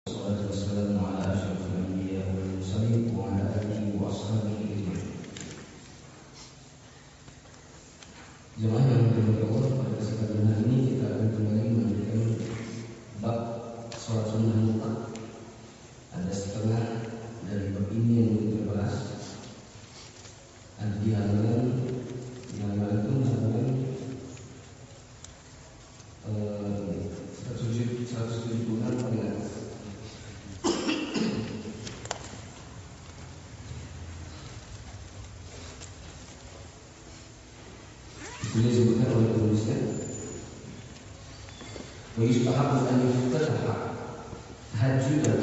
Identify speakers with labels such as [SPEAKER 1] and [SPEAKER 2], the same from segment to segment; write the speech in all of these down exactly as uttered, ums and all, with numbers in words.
[SPEAKER 1] Wassalatu wassalamu ala asyrafil anbiya wal mursalin wa ala alihi wa ashabihi ajma'in. Jemaah yang dirahmati Allah, pada kesempatan hari ini kita akan kembali melanjutkan bab salat sunnah mutlak. Ada setengah dari bab ini yang kita bahas. Ada di halaman di halaman itu halaman seratus tujuh puluh enam paling atas. Ini disebutkan oleh penulisnya, wa yustahabbu an yuftataha tahajjudan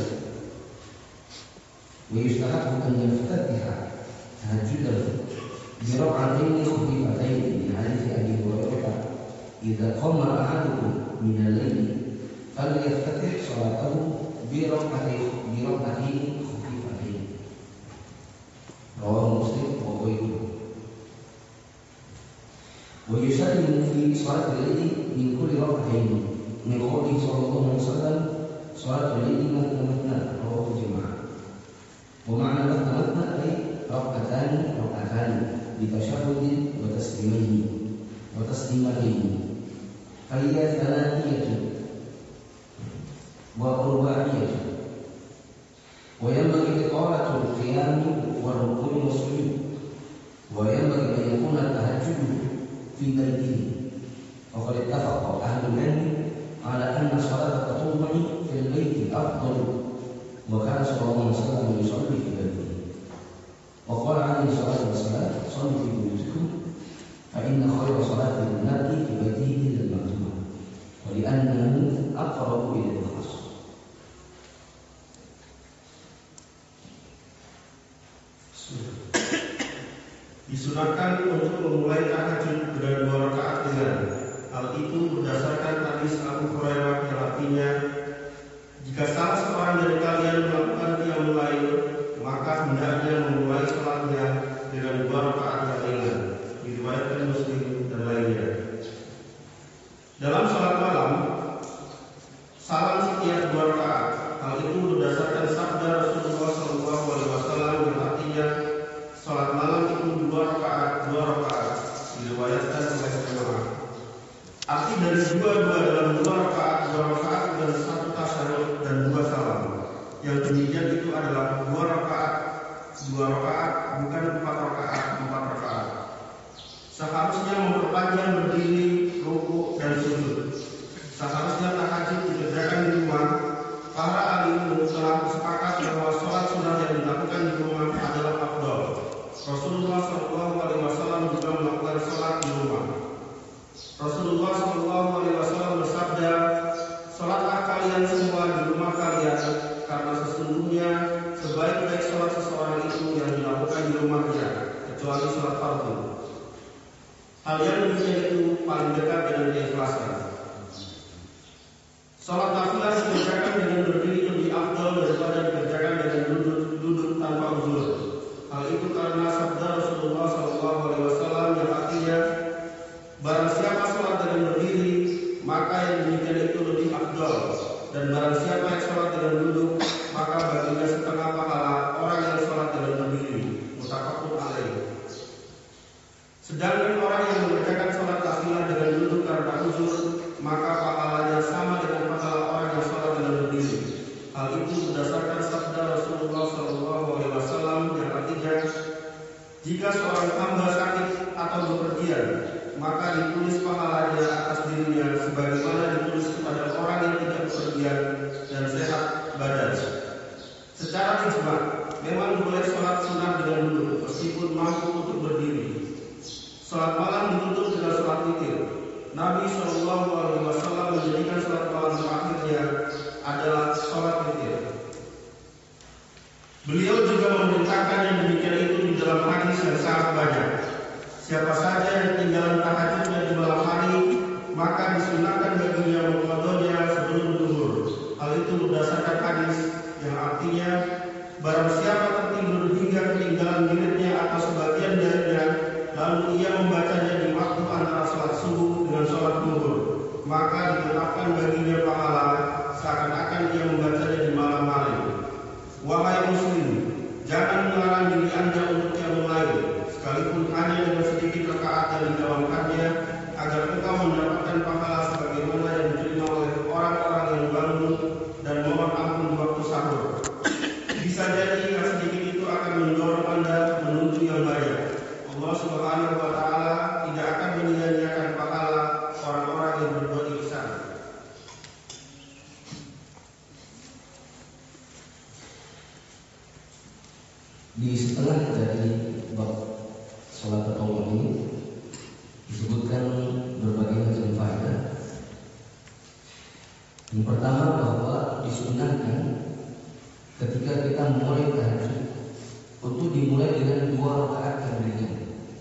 [SPEAKER 1] wa yustahabbu an yuftataha tahajjudan bi rak'atayn khafifatayn li hadits Abi Hurairah idza qama ahadukum min al-layl falyaftatih salatahu bi rak'atayn bi rak'atayn khafifatayn. Rawahu Muslim wa ghairuhu. ويسلم في صلاة الليل من كل ركعتين من قوله صلى الله عليه وسلم صلاة الليل مثنى مثنى رواه الجماعة. ومعنى مثنى مثنى أي ركعتان ركعتان بتشهد وتسليمين وتسليمتين فهي ثنائية ورباعية وينبغي إطالة القيام والركوع والسجود وينبغي أن يكون التهجد في بيته. وقد اتفق أهل العلم على أن صلاة التطوع في البيت أفضل وكان صلى الله عليه وسلم يصلي في بيته. وقال عليه الصلاة والسلام صلوا في بيوتكم فإن خير صلاة المرء في بيته إلا المكتوبة ولأنه أقرب إلى الإخلاص.
[SPEAKER 2] Disunahkan untuk memulai tahajud dengan dua rakaat ringan. Hal itu berdasarkan hadis Abu Hurairah yang artinya, jika salah seorang dari kalian melakukan qiyamul lail, maka hendaknya memulai salatnya dengan dua rakaat yang ringan. Diriwayatkan Muslim dan lainnya. Dalam salat malam, salam setiap dua rakaat. Hal itu berdasarkan sabda Rasulullah shallallahu alaihi wasallam yang artinya, salat malam itu dua rakaat, dua rakaat, diriwayatkan oleh jemaah. Arti dari dua-dua dalam dua rakaat, dua rakaat dan satu tasyahud dan dua salam. Yang demikian itu adalah dua rakaat, dua rakaat, bukan empat rakaat, empat rakaat. Seharusnya memperpanjang berdiri, rukuk dan sujud. Seharusnya tahajud dikerjakan di rumah. Para alim telah sepakat bahwa sholat sunnah yang dilakukan di rumah adalah afdal. Rasulullah shallallahu alaihi wasallam juga melakukan sholat di rumah. Rasulullah shallallahu alaihi wasallam bersabda, "Sholatlah kalian semua di rumah kalian, karena sesungguhnya sebaik-baik sholat seseorang itu yang dilakukan di rumahnya, kecuali sholat fardu." Hal yang demikian itu paling dekat dengan keikhlasan. Sholat nafilah dikerjakan dengan berdiri lebih afdal daripada dikerjakan dengan duduk, duduk tanpa uzur. Hal itu karena sabda Rasulullah shallallahu alaihi wasallam yang artinya, barang siapa sholat dengan berdiri, maka yang demikian itu lebih afdal, dan barang siapa yang sholat dengan duduk, maka baginya setengah pahala orang yang sholat dengan berdiri. Muttafaqun alaih. Sedangkan orang yang mengerjakan sholat nafilah dengan duduk karena uzur, maka pahalanya sama dengan pahala orang yang sholat dengan berdiri. Hal itu berdasarkan sabda Rasulullah shallallahu alaihi wasallam yang artinya, jika seorang hamba sakit atau bepergian, maka ditulis pahalanya atas dirinya sebagaimana ditulis kepada orang yang tidak bepergian dan sehat badan. Secara ijma, memang boleh sholat sunnah dengan duduk meskipun mampu untuk berdiri. Sholat malam ditutup dengan sholat witir. Nabi shallallahu alaihi wasallam menjadikan sholat malam terakhirnya adalah sholat witir. Beliau juga memerintahkan yang demikian itu di dalam hadis yang sangat banyak. Siapa saja yang tinggalan tahajudnya di malam hari, maka disunahkan baginya mengqadhonya sebelum zuhur. Hal itu berdasarkan hadis yang artinya, barang siapa tertidur hingga ketinggalan menitnya atau sebagian darinya, lalu ia membacanya di waktu antara sholat subuh dengan sholat zuhur, maka ditetapkan baginya pahala seakan-akan ia membacanya di malam
[SPEAKER 1] Di setengah dari bab sholat tatawwu ini disebutkan berbagai macam faedah. Yang pertama, bahwa disunahkan ketika kita mulai tahajud untuk dimulai dengan dua rakaat yang ringan.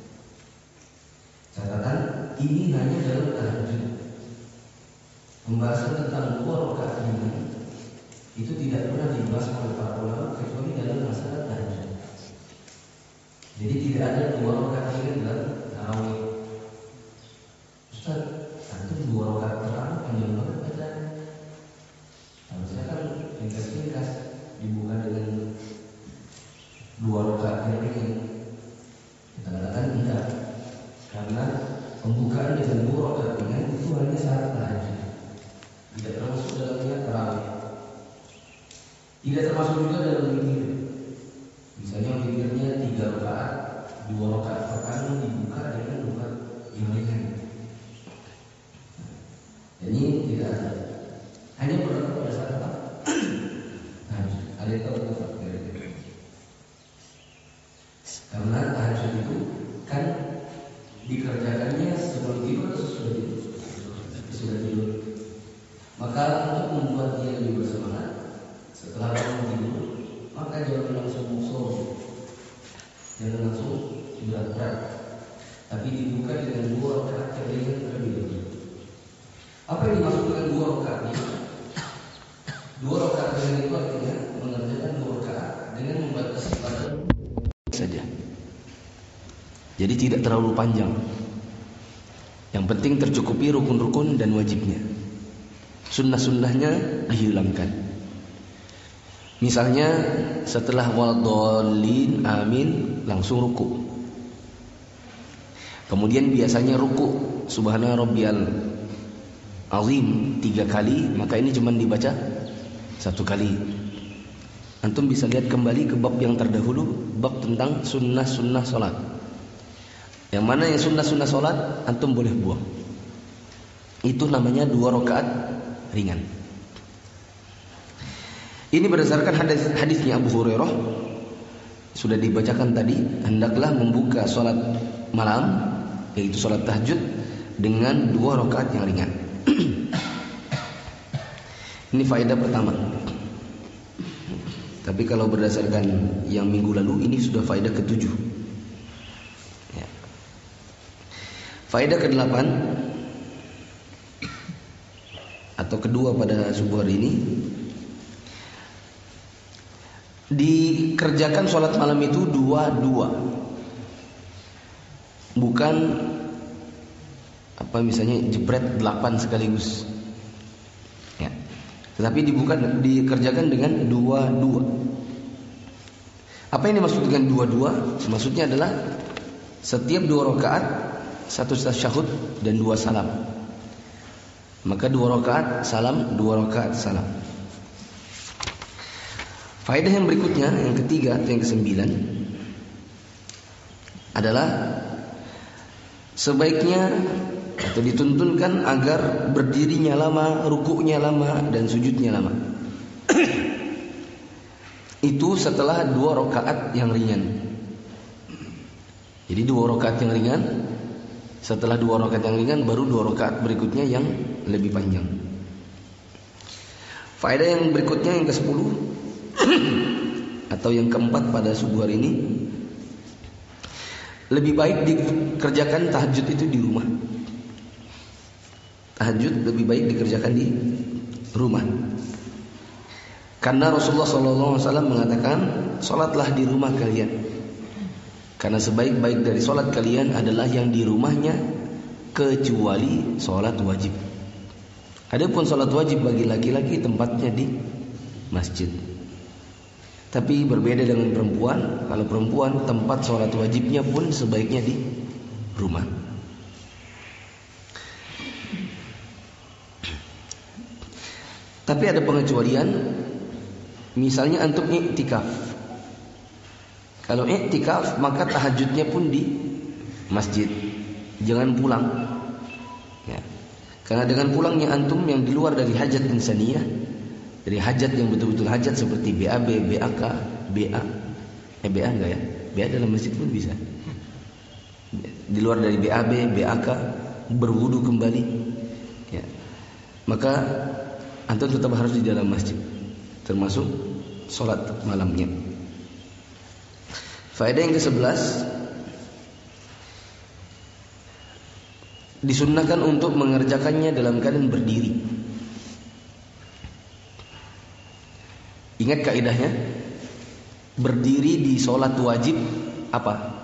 [SPEAKER 1] Catatan, ini hanya dalam tahajud. Pembahasan tentang dua rakaat ringan itu tidak pernah dibahas oleh para ulama kecuali dalam masalah tahajud. Jadi tidak ada dua rakaat ringan dalam tarawih. Ustaz, antum dua rakaat terang panjang banget bacaan. Harusnya kan ringkas-ringkas, dibuka dengan dua rakaat yang ringan. Kita katakan tidak, karena pembukaan dengan dua rakaat ringan itu hanya saat tahajud, tidak termasuk dalamnya tarawih, tidak termasuk juga dalam witir. Misalnya witirnya tiga rakaat, dua rakaat pertama dibuka dengan dua yang ringan. Dan ini tidak ada, hanya berlaku pada saat apa? Tahajud. Ada yang tahu apa? Karena tahajud itu kan dikerjakannya sebelum tidur atau sudah tidur? Sudah tidur. Maka untuk membuat dia lebih bersemangat setelah bangun tidur, maka jangan langsung musuh, jangan langsung berat-berat, tapi dibuka dengan dua rakaat yang ringan terlebih dahulu. Apa yang dimaksud dengan dua rakaat ini? Dua rakaat ringan itu artinya mengerjakan dua rakaat dengan membatasi pada saja. Jadi tidak terlalu panjang. Yang penting tercukupi rukun-rukun dan wajibnya. Sunnah-sunnahnya dihilangkan. Misalnya setelah waladhdallin amin langsung ruku. Kemudian biasanya ruku subhana rabbiyal azim tiga kali, maka ini cuma dibaca satu kali. Antum bisa lihat kembali ke bab yang terdahulu, bab tentang sunnah-sunnah solat. Yang mana yang sunnah-sunnah solat antum boleh buang. Itu namanya dua rakaat ringan. Ini berdasarkan hadis hadisnya Abu Hurairah, sudah dibacakan tadi. Hendaklah membuka solat malam, yaitu solat tahajud, dengan dua rakaat yang ringan. Ini faedah pertama. Tapi kalau berdasarkan yang minggu lalu, ini sudah faedah ketujuh. Ya. Faedah kedelapan atau kedua pada subuh hari ini, dikerjakan sholat malam itu dua-dua, bukan apa misalnya jebret delapan sekaligus. Ya. Tetapi dibuka, dikerjakan dengan dua-dua. Apa yang dimaksud dengan dua-dua? Maksudnya adalah setiap dua rakaat satu tasyahud dan dua salam. Maka dua rakaat salam, dua rakaat salam. Faedah yang berikutnya, yang ketiga atau yang kesembilan, adalah sebaiknya atau dituntunkan agar berdirinya lama, rukuknya lama, dan sujudnya lama. Itu setelah dua rakaat yang ringan. Jadi dua rakaat yang ringan, setelah dua rakaat yang ringan baru dua rakaat berikutnya yang lebih panjang. Faedah yang berikutnya, yang kesepuluh atau yang keempat pada subuh hari ini, lebih baik dikerjakan tahajud itu di rumah. Tahajud lebih baik dikerjakan di rumah. Karena Rasulullah shallallahu alaihi wasallam mengatakan, sholatlah di rumah kalian. Karena sebaik-baik dari sholat kalian adalah yang di rumahnya, kecuali sholat wajib. Adapun sholat wajib bagi laki-laki tempatnya di masjid. Tapi berbeda dengan perempuan. Kalau perempuan tempat sholat wajibnya pun sebaiknya di rumah. Tapi ada pengecualian. Misalnya antum iktikaf. Kalau iktikaf maka tahajudnya pun di masjid. Jangan pulang. Ya. Karena dengan pulangnya antum yang di luar dari hajat insaniyah, dari hajat yang betul-betul hajat seperti B A B, B A K, B A, Eh B A enggak ya? B A dalam masjid pun bisa. Di luar dari B A B, B A K, berwudu kembali. Ya. Maka antum tetap harus di dalam masjid, termasuk sholat malamnya. Faedah yang kesebelas, disunnahkan untuk mengerjakannya dalam keadaan berdiri. Ingat kaidahnya, berdiri di sholat wajib apa?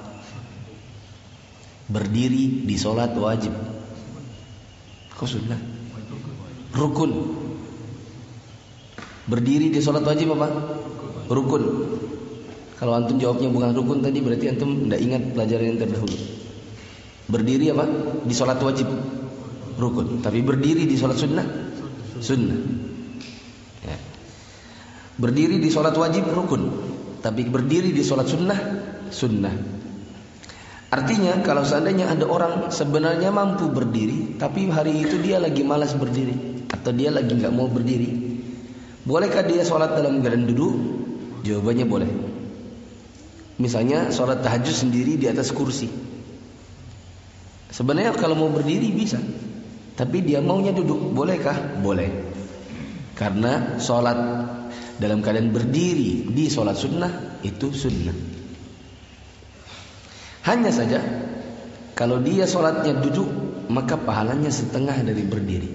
[SPEAKER 1] Berdiri di sholat wajib. Kau sunnah? Rukun. Berdiri di sholat wajib apa? Rukun. Kalau antum jawabnya bukan rukun tadi, berarti antum tidak ingat pelajaran yang terdahulu. Berdiri apa? Di sholat wajib rukun. Tapi berdiri di sholat sunnah sunnah. Ya. Berdiri di sholat wajib rukun, tapi berdiri di sholat sunnah sunnah. Artinya kalau seandainya ada orang sebenarnya mampu berdiri, tapi hari itu dia lagi malas berdiri, atau dia lagi nggak mau berdiri, bolehkah dia sholat dalam keadaan duduk? Jawabannya boleh. Misalnya sholat tahajud sendiri di atas kursi. Sebenarnya kalau mau berdiri bisa, tapi dia maunya duduk, bolehkah? Boleh. Karena sholat dalam keadaan berdiri di sholat sunnah itu sunnah. Hanya saja kalau dia sholatnya duduk, maka pahalanya setengah dari berdiri.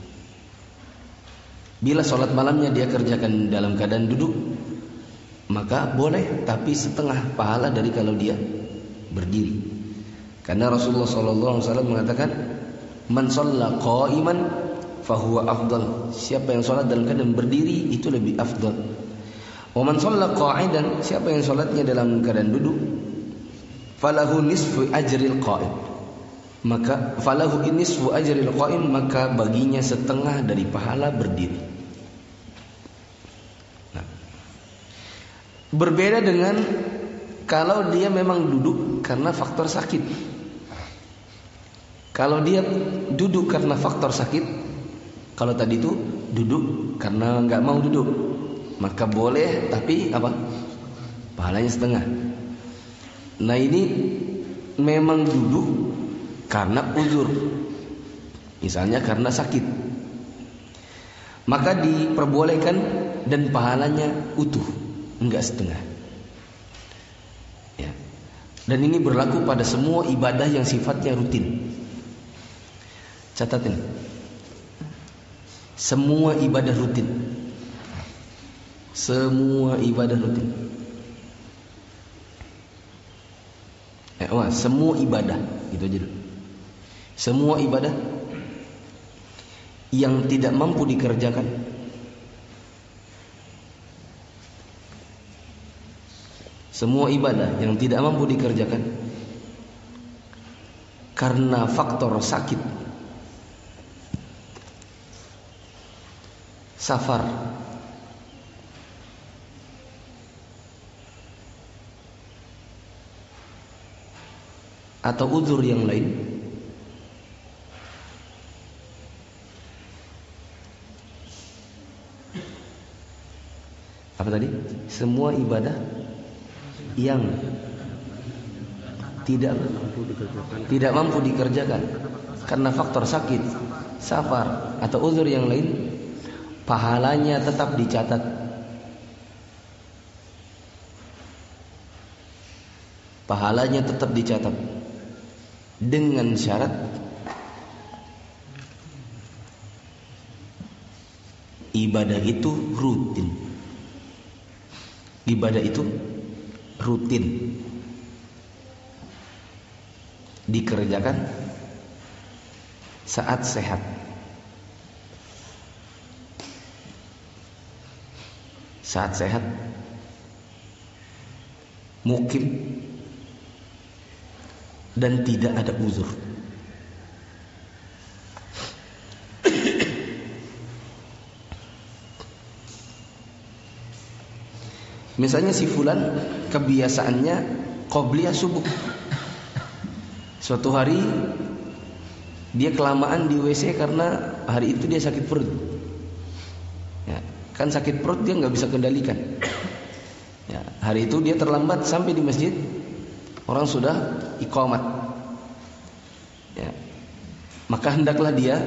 [SPEAKER 1] Bila sholat malamnya dia kerjakan dalam keadaan duduk, maka boleh, tapi setengah pahala dari kalau dia berdiri. Karena Rasulullah shallallahu alaihi wasallam mengatakan, man shalla qa'iman fahuwa afdal. Siapa yang sholat dalam keadaan berdiri itu lebih afdal. Wa man shalla qa'idan, siapa yang sholatnya dalam keadaan duduk, falahu nisfu ajril qa'im, maka falahu nisfu ajril qa'im, maka baginya setengah dari pahala berdiri. Nah, berbeda dengan kalau dia memang duduk karena faktor sakit. Kalau dia duduk karena faktor sakit, kalau tadi itu duduk karena nggak mau duduk, maka boleh, tapi apa? Pahalanya setengah. Nah ini memang duduk karena uzur, misalnya karena sakit, maka diperbolehkan dan pahalanya utuh, enggak setengah. Ya. Dan ini berlaku pada semua ibadah yang sifatnya rutin. Catat ini, semua ibadah rutin, semua ibadah rutin. Eh, wah, semua ibadah, gitu aja dulu. Semua ibadah yang tidak mampu dikerjakan, semua ibadah yang tidak mampu dikerjakan karena faktor sakit, safar, atau uzur yang lain, apa tadi? Semua ibadah yang tidak mampu dikerjakan, tidak mampu dikerjakan karena faktor sakit, safar, atau uzur yang lain, pahalanya tetap dicatat. Pahalanya tetap dicatat dengan syarat ibadah itu rutin. Ibadah itu rutin dikerjakan saat sehat. Saat sehat, mukim, dan tidak ada uzur. Misalnya si fulan kebiasaannya qobliyah subuh. Suatu hari dia kelamaan di W C karena hari itu dia sakit perut. Ya, kan sakit perut dia nggak bisa kendalikan. Ya, hari itu dia terlambat sampai di masjid, orang sudah iqamat, ya, maka hendaklah dia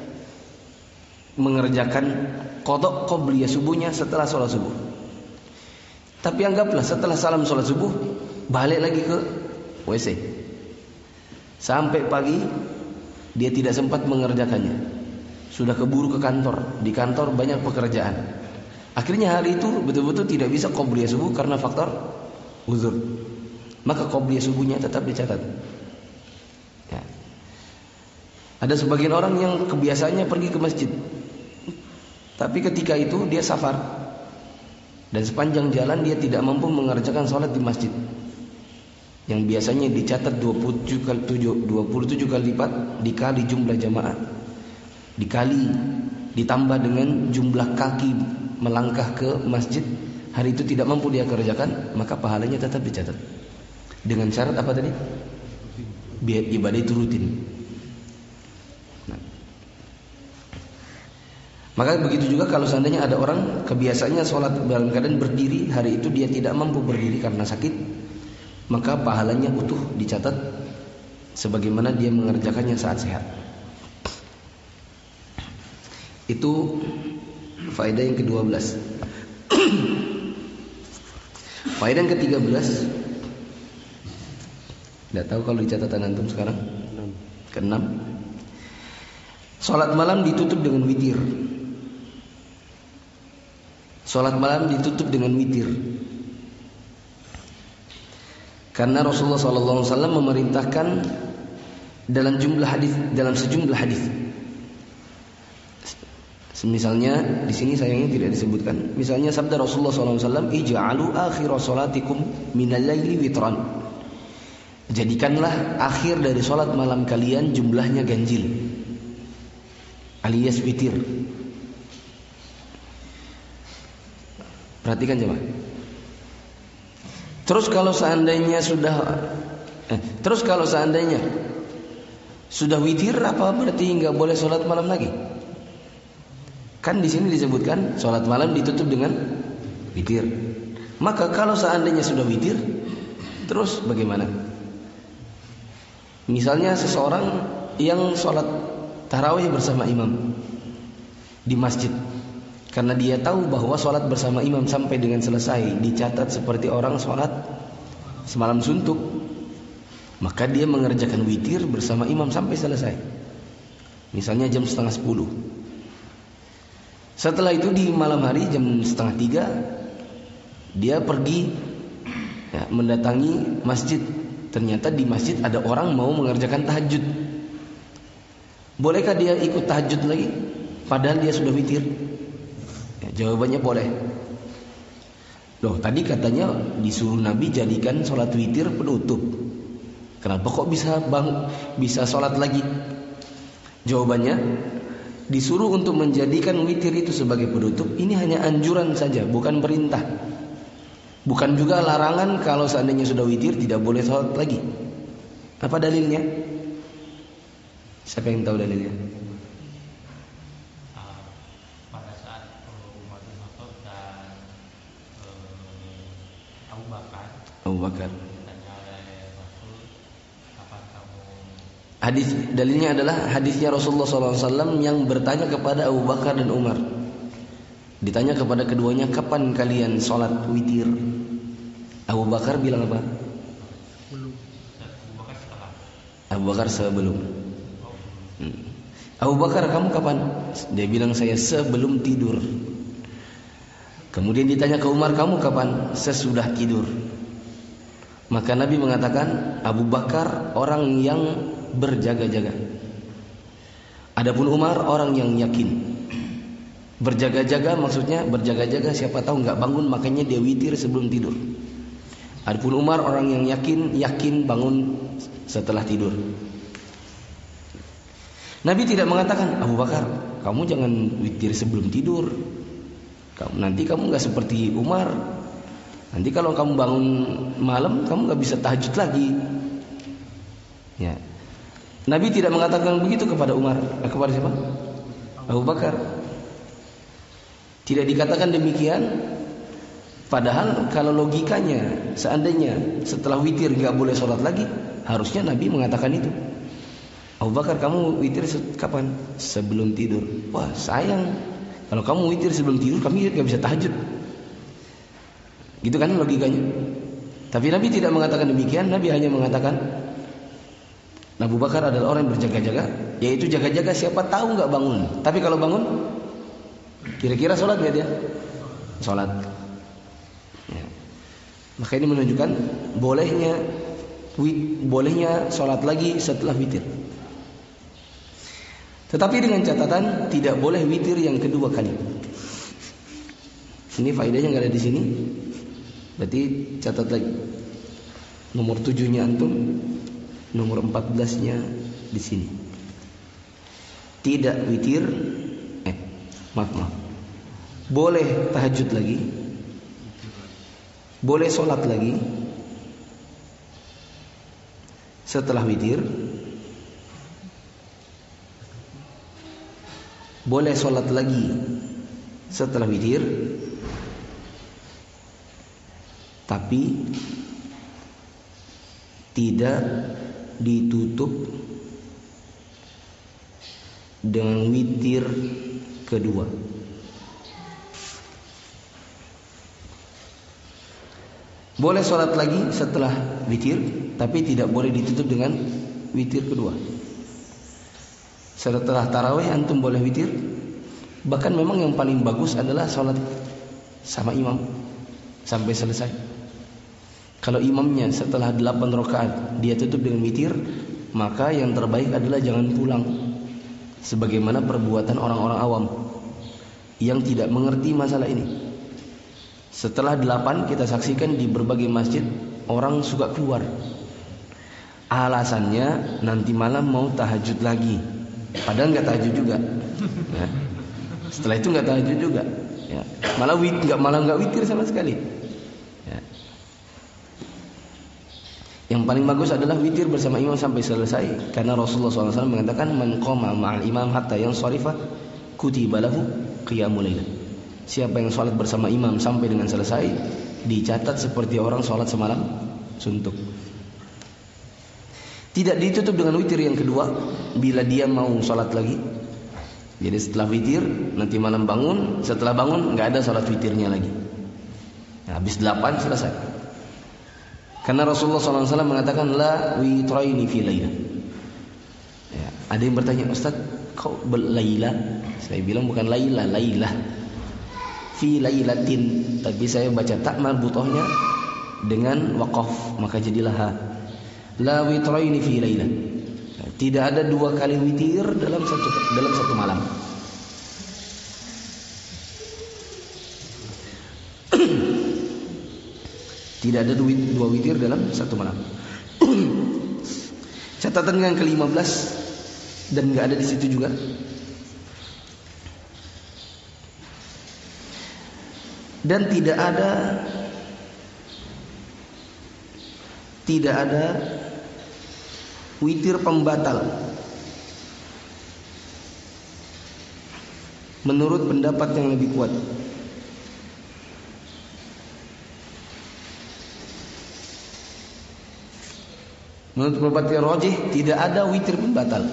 [SPEAKER 1] mengerjakan qadha qabliyah subuhnya setelah sholat subuh. Tapi anggaplah setelah salam sholat subuh balik lagi ke W C sampai pagi, dia tidak sempat mengerjakannya. Sudah keburu ke kantor, di kantor banyak pekerjaan. Akhirnya hari itu betul-betul tidak bisa qobliyah subuh karena faktor uzur. Maka qobliyah subuhnya tetap dicatat. Ya. Ada sebagian orang yang kebiasaannya pergi ke masjid, tapi ketika itu dia safar, dan sepanjang jalan dia tidak mampu mengerjakan sholat di masjid, yang biasanya dicatat dua puluh tujuh kali lipat dikali jumlah jamaah, dikali ditambah dengan jumlah kaki melangkah ke masjid, hari itu tidak mampu dia kerjakan, maka pahalanya tetap dicatat. Dengan syarat apa tadi? Biar ibadah itu rutin. Nah. Maka begitu juga kalau seandainya ada orang kebiasaannya sholat dalam keadaan berdiri, hari itu dia tidak mampu berdiri karena sakit, maka pahalanya utuh dicatat sebagaimana dia mengerjakannya saat sehat. Itu faedah yang kedua belas. Faedah yang ketiga belas, tidak tahu kalau di catatan antum sekarang. Keenam, sholat malam ditutup dengan witir. Sholat malam ditutup dengan witir. Karena Rasulullah shallallahu alaihi wasallam memerintahkan dalam jumlah hadis, dalam sejumlah hadis. Misalnya di sini sayangnya tidak disebutkan. Misalnya sabda Rasulullah shallallahu alaihi wasallam, "Ij'alu akhir salatikum minal laili witran." Jadikanlah akhir dari sholat malam kalian jumlahnya ganjil, alias witir. Perhatikan jemaah. Terus kalau seandainya sudah, eh, terus kalau seandainya sudah witir, apa berarti nggak boleh sholat malam lagi? Kan di sini disebutkan sholat malam ditutup dengan witir. Maka kalau seandainya sudah witir, terus bagaimana? Misalnya seseorang yang sholat tarawih bersama imam di masjid, karena dia tahu bahwa sholat bersama imam sampai dengan selesai dicatat seperti orang sholat semalam suntuk, maka dia mengerjakan witir bersama imam sampai selesai. Misalnya jam setengah sepuluh. Setelah itu di malam hari jam setengah tiga dia pergi, ya, mendatangi masjid. Ternyata di masjid ada orang mau mengerjakan tahajud. Bolehkah dia ikut tahajud lagi padahal dia sudah witir? Ya, jawabannya boleh. Loh, tadi katanya disuruh Nabi jadikan sholat witir penutup. Kenapa kok bisa bang bisa sholat lagi? Jawabannya, disuruh untuk menjadikan witir itu sebagai penutup. Ini hanya anjuran saja, bukan perintah. Bukan juga larangan kalau seandainya sudah witir tidak boleh sholat lagi. Apa dalilnya? Siapa yang tahu dalilnya?
[SPEAKER 3] Uh, pada saat Umar bin Khattab dan uh, Abu Bakar.
[SPEAKER 1] Abu Bakar.
[SPEAKER 3] Ditanya oleh Rasul, kapan kamu?
[SPEAKER 1] Hadis dalilnya adalah hadisnya Rasulullah shallallahu alaihi wasallam yang bertanya kepada Abu Bakar dan Umar. Ditanya kepada keduanya, kapan kalian sholat witir? Abu Bakar bilang apa?
[SPEAKER 3] Belum. Abu Bakar setelah.
[SPEAKER 1] Abu Bakar sebelum. Hmm. Abu Bakar, kamu kapan? Dia bilang, saya sebelum tidur. Kemudian ditanya ke Umar, kamu kapan? Sesudah tidur. Maka Nabi mengatakan, Abu Bakar orang yang berjaga-jaga. Adapun Umar orang yang yakin. Berjaga-jaga maksudnya berjaga-jaga siapa tahu nggak bangun, makanya dia witir sebelum tidur. Adapun Umar orang yang yakin, yakin bangun setelah tidur. Nabi tidak mengatakan, Abu Bakar, kamu jangan witir sebelum tidur. Kamu, nanti kamu nggak seperti Umar. Nanti kalau kamu bangun malam, kamu nggak bisa tahajud lagi. Ya. Nabi tidak mengatakan begitu kepada Umar. Kepada siapa? Abu Bakar. Tidak dikatakan demikian, Padahal kalau logikanya, seandainya setelah witir nggak boleh sholat lagi, harusnya Nabi mengatakan itu. Abu Bakar, kamu witir kapan? Sebelum tidur. Wah sayang, kalau kamu witir sebelum tidur, kami nggak bisa tahajud. Gitu kan logikanya. Tapi Nabi tidak mengatakan demikian. Nabi hanya mengatakan Abu Bakar adalah orang yang berjaga-jaga, yaitu jaga-jaga siapa tahu nggak bangun. Tapi kalau bangun, kira-kira sholat nggak dia? Sholat. Ya. Maka ini menunjukkan bolehnya bolehnya sholat lagi setelah witir. Tetapi dengan catatan tidak boleh witir yang kedua kali. Ini faedahnya nggak ada di sini. Berarti catat lagi. Nomor tujuhnya antum, nomor empat belasnya di sini. Tidak witir, eh maaf maaf. Boleh tahajud lagi, boleh sholat lagi setelah witir, boleh sholat lagi setelah witir, tapi tidak ditutup dengan witir kedua. Boleh sholat lagi setelah witir, tapi tidak boleh ditutup dengan witir kedua. Setelah tarawih antum boleh witir. Bahkan memang yang paling bagus adalah sholat sama imam sampai selesai. Kalau imamnya setelah delapan rakaat dia tutup dengan witir, maka yang terbaik adalah jangan pulang. Sebagaimana perbuatan orang-orang awam yang tidak mengerti masalah ini. Setelah delapan kita saksikan di berbagai masjid orang suka keluar. Alasannya nanti malam mau tahajud lagi. Padahal nggak tahajud juga. Ya. Setelah itu nggak tahajud juga. Ya. Malah wit nggak malah nggak witir sama sekali. Ya. Yang paling bagus adalah witir bersama imam sampai selesai. Karena Rasulullah shallallahu alaihi wasallam mengatakan man qama ma'al imam hatta yansarifa kutiba lahu qiyamul lail. Siapa yang sholat bersama imam sampai dengan selesai, dicatat seperti orang sholat semalam suntuk. Tidak ditutup dengan witir yang kedua bila dia mau sholat lagi. Jadi setelah witir nanti malam bangun, setelah bangun nggak ada sholat witirnya lagi. Nah, habis delapan selesai. Karena Rasulullah shallallahu alaihi wasallam mengatakan la witraini fi laila. Ya, ada yang bertanya, Ustaz, kau berlaila? Saya bilang bukan laila, laila. Fi lailatin, tapi saya baca tak marbutohnya dengan waqaf, maka jadilah ha. La witraini fi lailah. Tidak ada dua kali witir dalam satu dalam satu malam. Tidak ada dua, dua witir dalam satu malam. Catatan yang ke lima belas dan enggak ada di situ juga. Dan tidak ada tidak ada witir pembatal menurut pendapat yang lebih kuat. Menurut pendapat yang rajih tidak ada witir pembatal.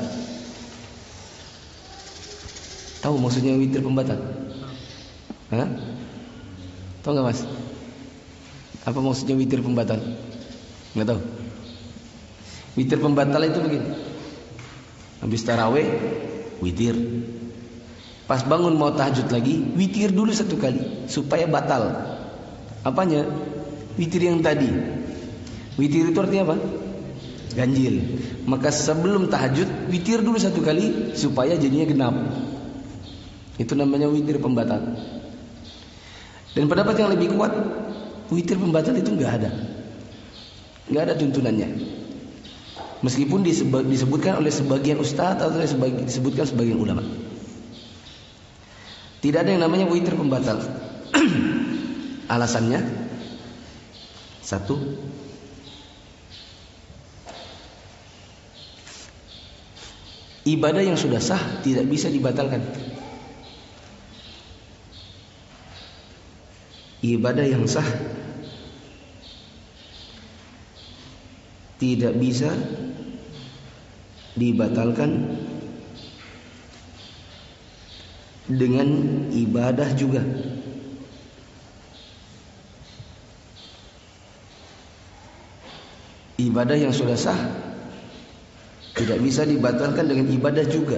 [SPEAKER 1] Tahu maksudnya witir pembatal? Hah? Tahu nggak mas? Apa maksudnya witir pembatal? Nggak tahu. Witir pembatal itu begini. Habis taraweh, witir. Pas bangun mau tahajud lagi, witir dulu satu kali supaya batal. Apanya? Witir yang tadi. Witir itu artinya apa? Ganjil. Maka sebelum tahajud, witir dulu satu kali supaya jadinya genap. Itu namanya witir pembatal. Dan pendapat yang lebih kuat, witir pembatal itu nggak ada, nggak ada tuntunannya. Meskipun disebutkan oleh sebagian ustadz atau disebutkan sebagian ulama, tidak ada yang namanya witir pembatal. Alasannya satu, ibadah yang sudah sah tidak bisa dibatalkan. ibadah yang sah tidak bisa dibatalkan dengan ibadah juga. Ibadah yang sudah sah tidak bisa dibatalkan dengan ibadah juga.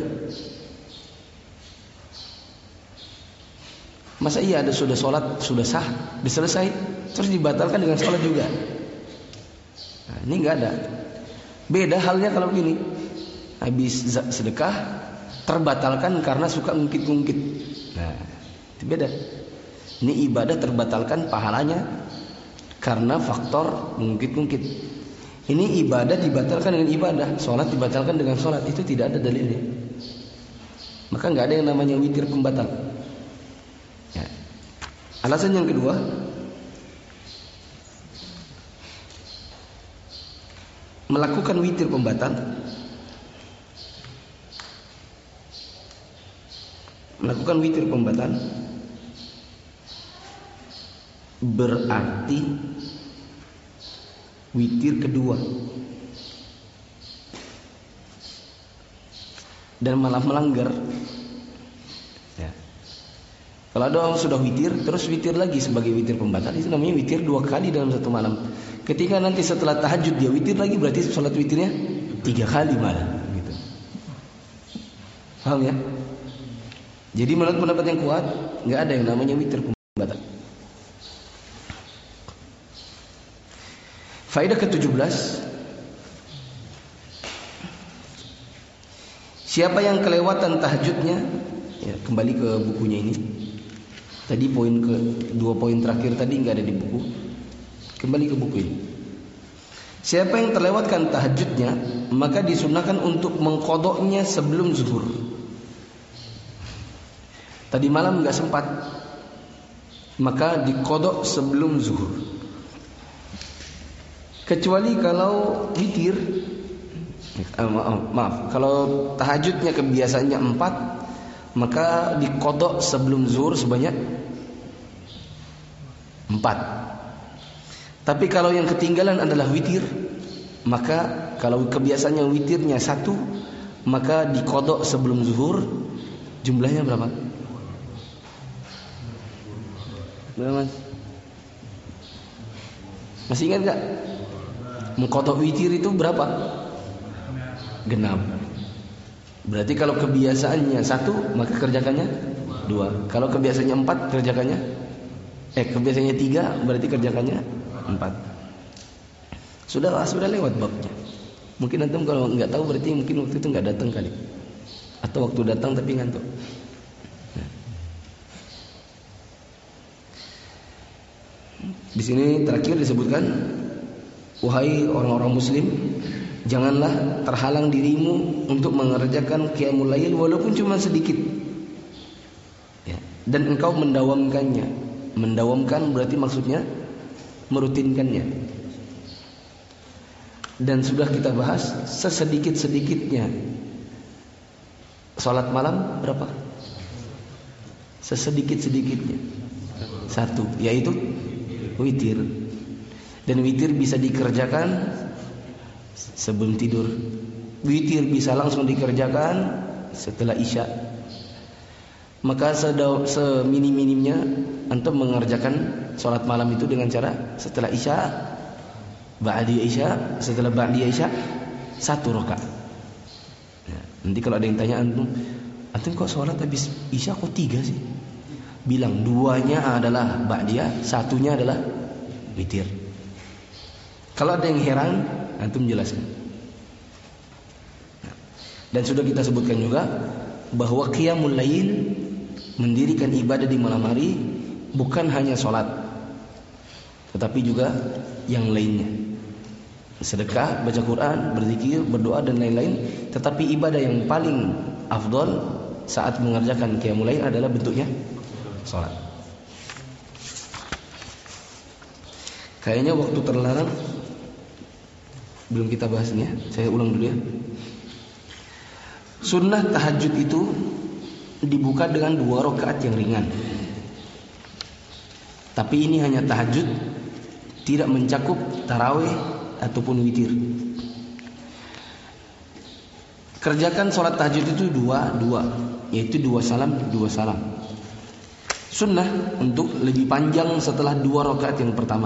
[SPEAKER 1] Masa iya ada sudah sholat, sudah sah, diselesai, terus dibatalkan dengan sholat juga? Nah, ini nggak ada. Beda halnya kalau begini, habis sedekah terbatalkan karena suka ngungkit-ngungkit. Nah, itu beda. Ini ibadah terbatalkan pahalanya karena faktor ngungkit-ngungkit. Ini ibadah dibatalkan dengan ibadah, sholat dibatalkan dengan sholat. Itu tidak ada dalilnya. Maka nggak ada yang namanya witir pembatal. Ya. Alasan yang kedua, melakukan witir pembatal, melakukan witir pembatal berarti witir kedua dan malah melanggar. Ya. Kalau ada orang sudah witir terus witir lagi sebagai witir pembatal, itu namanya witir dua kali dalam satu malam. Ketika nanti setelah tahajud dia witir lagi, berarti sholat witirnya tiga kali malah. Gitu. Paham ya? Jadi menurut pendapat yang kuat, nggak ada yang namanya witir pembatal. Faedah ketujuh belas, siapa yang kelewatan tahajudnya, ya, kembali ke bukunya ini. Tadi poin ke dua poin terakhir tadi nggak ada di buku. Kembali ke buku ini. Siapa yang terlewatkan tahajudnya, maka disunahkan untuk mengqadanya sebelum zuhur. Tadi malam nggak sempat, maka diqada sebelum zuhur. Kecuali kalau witir, eh, maaf, maaf, kalau tahajudnya kebiasaannya empat, maka diqada sebelum zuhur sebanyak empat. Tapi kalau yang ketinggalan adalah witir, maka kalau kebiasaannya witirnya satu, maka diqada sebelum zuhur. Jumlahnya berapa? Berapa, Mas? Masih ingat gak? Mengqada witir itu berapa? Genap. Berarti kalau kebiasaannya satu, maka kerjakannya dua. Kalau kebiasaannya empat, kerjakannya eh kebiasaannya tiga, berarti kerjakannya empat. Sudah sudah lewat babnya. Mungkin antum kalau nggak tahu berarti mungkin waktu itu nggak datang kali, atau waktu datang tapi ngantuk. Nah. Di sini terakhir disebutkan, wahai orang-orang muslim, janganlah terhalang dirimu untuk mengerjakan qiyamul lail walaupun cuma sedikit. Ya. Dan engkau mendawamkannya. Mendawamkan berarti maksudnya merutinkannya. Dan sudah kita bahas sesedikit-sedikitnya salat malam berapa? Sesedikit-sedikitnya satu, yaitu witir. Dan witir bisa dikerjakan sebelum tidur. Witir bisa langsung dikerjakan setelah isya. Maka seminim-minimnya antum mengerjakan sholat malam itu dengan cara setelah isya, ba'di isya, setelah ba'di isya satu rakaat. Ya, nanti kalau ada yang tanya antum, antum kok sholat habis isya kok tiga sih? Bilang duanya adalah ba'diyah, satunya adalah witir. Kalau ada yang heran, antum jelaskan. Dan sudah kita sebutkan juga bahwa qiyamul lail, mendirikan ibadah di malam hari, bukan hanya sholat, tetapi juga yang lainnya. Sedekah, baca Quran, berzikir, berdoa dan lain-lain. Tetapi ibadah yang paling afdol saat mengerjakan qiyamul lail adalah bentuknya sholat. Kayaknya waktu terlarang belum kita bahasnya. Saya ulang dulu ya. Sunnah tahajud itu dibuka dengan dua rakaat yang ringan. Tapi ini hanya tahajud, tidak mencakup tarawih ataupun witir. Kerjakan sholat tahajud itu dua dua, yaitu dua salam dua salam. Sunnah untuk lebih panjang setelah dua rakaat yang pertama.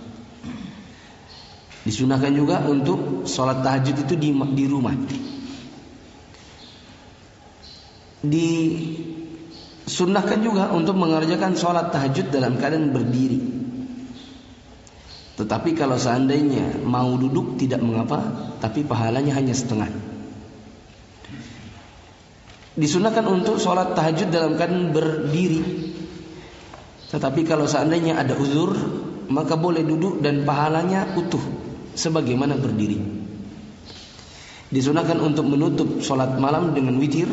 [SPEAKER 1] Disunahkan juga untuk sholat tahajud itu di, di rumah. Disunnahkan juga untuk mengerjakan sholat tahajud dalam keadaan berdiri. Tetapi kalau seandainya mau duduk tidak mengapa, tapi pahalanya hanya setengah. Disunahkan untuk sholat tahajud dalam keadaan berdiri. Tetapi kalau seandainya ada uzur, maka boleh duduk dan pahalanya utuh sebagaimana berdiri. Disunahkan untuk menutup sholat malam dengan witir.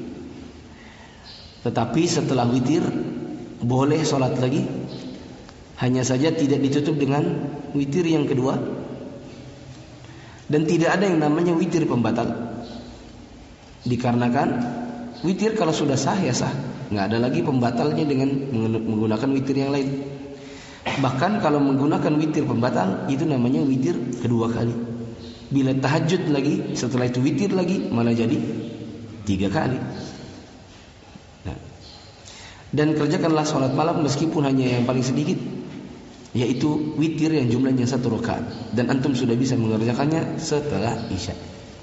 [SPEAKER 1] Tetapi setelah witir boleh sholat lagi, hanya saja tidak ditutup dengan witir yang kedua. Dan tidak ada yang namanya witir pembatal, dikarenakan witir kalau sudah sah ya sah, nggak ada lagi pembatalnya dengan menggunakan witir yang lain. Bahkan kalau menggunakan witir pembatal, itu namanya witir kedua kali. Bila tahajud lagi, setelah itu witir lagi, malah jadi tiga kali. Nah. Dan kerjakanlah sholat malam meskipun hanya yang paling sedikit, yaitu witir yang jumlahnya satu rakaat. Dan antum sudah bisa mengerjakannya setelah isya.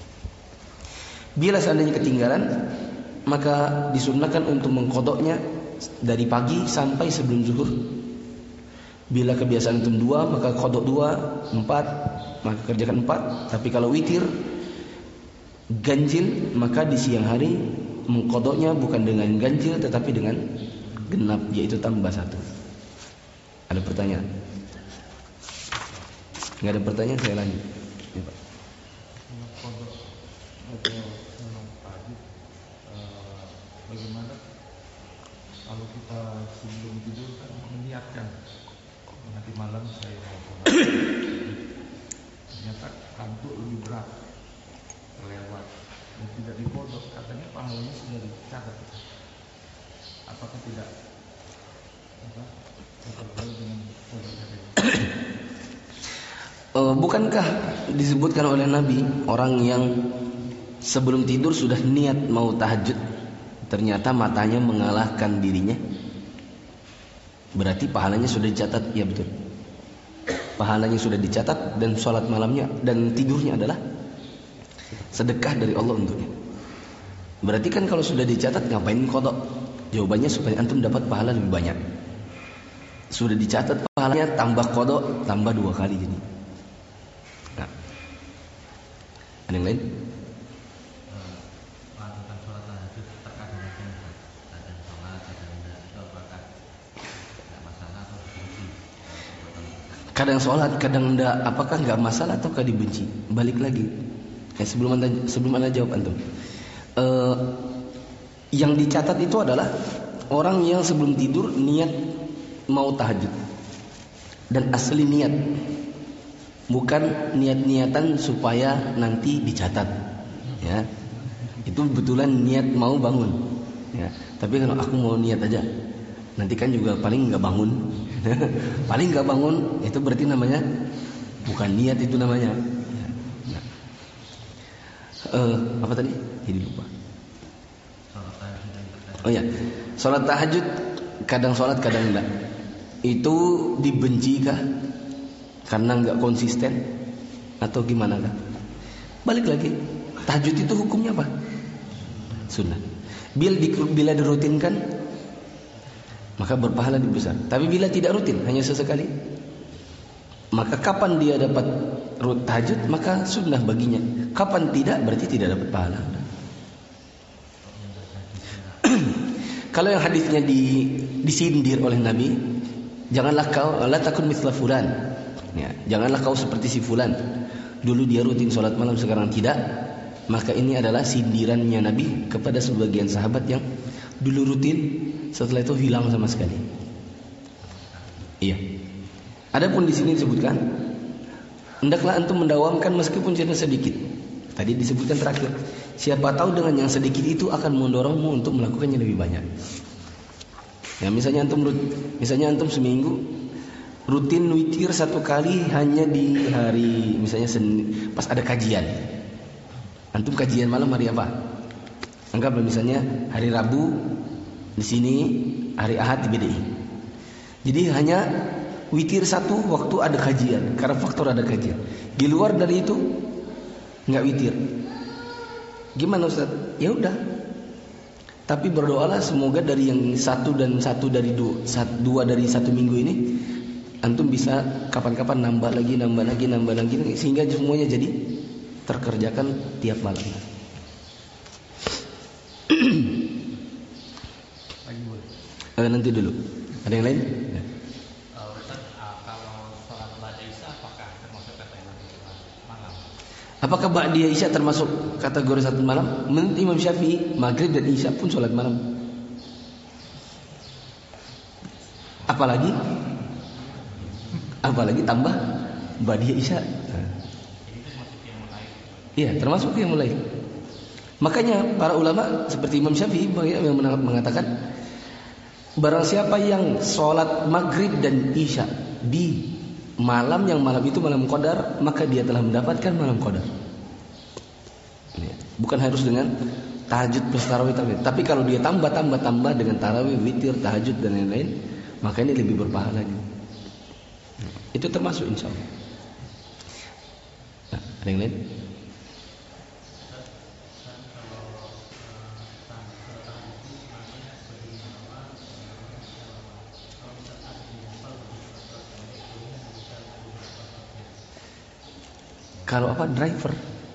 [SPEAKER 1] Bila seandainya ketinggalan, maka disunnahkan untuk mengkodoknya dari pagi sampai sebelum zuhur. Bila kebiasaan antum dua, maka kodok dua, empat, maka kerjakan empat. Tapi kalau witir ganjil, maka di siang hari mengkodoknya bukan dengan ganjil tetapi dengan genap, yaitu tambah satu. Ada pertanyaan? Nggak ada pertanyaan, saya lanjut. Ya, Pak.
[SPEAKER 4] Kodok atau senang pagi, bagaimana kalau kita sebelum tidur kan meniatkan nanti malam saya mau kodok, ternyata kantuk lebih berat, terlewat dan tidak dikodok, katanya pahalanya sudah dicatat. Apakah tidak apa terkait dengan kodok tadi?
[SPEAKER 1] Uh, bukankah disebutkan oleh Nabi orang yang sebelum tidur sudah niat mau tahajud, ternyata matanya mengalahkan dirinya? Berarti pahalanya sudah dicatat. Ya betul, pahalanya sudah dicatat. Dan sholat malamnya dan tidurnya adalah sedekah dari Allah untuknya. Berarti kan kalau sudah dicatat, ngapain kodok? Jawabannya supaya antum dapat pahala lebih banyak. Sudah dicatat pahalanya, tambah kodok, tambah dua kali jadi. Nah. Ada yang lain?
[SPEAKER 3] Tentang sholat tahajud, terkadang kadang sholat, kadang tidak, itu apakah tidak masalah atau dibenci?
[SPEAKER 1] Kadang sholat, kadang tidak, apakah nggak masalah ataukah dibenci? Balik lagi. Ya, sebelum anda sebelum anda jawab antum, uh, yang dicatat itu adalah orang yang sebelum tidur niat mau tahajud dan asli niat. Bukan niat-niatan supaya nanti dicatat, ya. Itu betulan niat mau bangun, ya. Tapi kalau aku mau niat aja, nanti kan juga paling nggak bangun, paling nggak bangun, itu berarti namanya bukan niat, itu namanya. Nah. Uh, apa tadi? Jadi lupa. Oh ya, sholat tahajud kadang sholat kadang enggak. Itu dibenci kah? Karena nggak konsisten atau gimana kan? Balik lagi, tahajud itu hukumnya apa? Sunnah. Bila, di, bila dirutinkan, maka berpahala lebih besar. Tapi bila tidak rutin, hanya sesekali, maka kapan dia dapat tahajud, maka sunnah baginya. Kapan tidak, berarti tidak dapat pahala. Kalau yang hadisnya di, disindir oleh Nabi, janganlah kau la takun mithla fulan. Ya, janganlah kau seperti si fulan. Dulu dia rutin sholat malam, sekarang tidak. Maka ini adalah sindirannya Nabi kepada sebagian sahabat yang dulu rutin, setelah itu hilang sama sekali. Iya. Adapun di sini disebutkan, hendaklah antum mendawamkan meskipun cuma sedikit. Tadi disebutkan terakhir, siapa tahu dengan yang sedikit itu akan mendorongmu untuk melakukannya lebih banyak. Ya, misalnya antum misalnya antum seminggu rutin witir satu kali hanya di hari misalnya Senin, pas ada kajian. Antum kajian malam hari apa? Anggaplah misalnya hari Rabu di sini, hari Ahad di B D I. Jadi hanya witir satu waktu ada kajian, karena faktor ada kajian. Di luar dari itu nggak witir. Gimana Ustaz? Ya udah. Tapi berdoalah semoga dari yang satu dan satu dari dua, dua dari satu minggu ini antum bisa kapan-kapan nambah lagi, nambah lagi, nambah lagi, sehingga semuanya jadi terkerjakan tiap malam.
[SPEAKER 4] Lagi boleh.
[SPEAKER 1] Eh, nanti dulu. Ada yang lain? Ya.
[SPEAKER 3] Uh, Ustaz, uh, kalau sholat ba'da isya apakah termasuk kategori malam?
[SPEAKER 1] Apakah ba'da isya termasuk kategori satu malam? Menurut Imam Syafi'i, maghrib dan isya pun sholat malam. Apalagi apalagi tambah ba'da isya. Iya, termasuk yang mulai. Makanya para ulama seperti Imam Syafi'i yang mengatakan, barang siapa yang sholat maghrib dan isya di malam yang malam itu malam qadar, maka dia telah mendapatkan malam qadar. Bukan harus dengan tahajud plus tarawih, tapi kalau dia tambah tambah tambah dengan tarawih, witir, tahajud dan lain-lain, maka ini lebih berpahala. Itu termasuk insya Allah. Nah, ada yang lain? Kalau apa driver?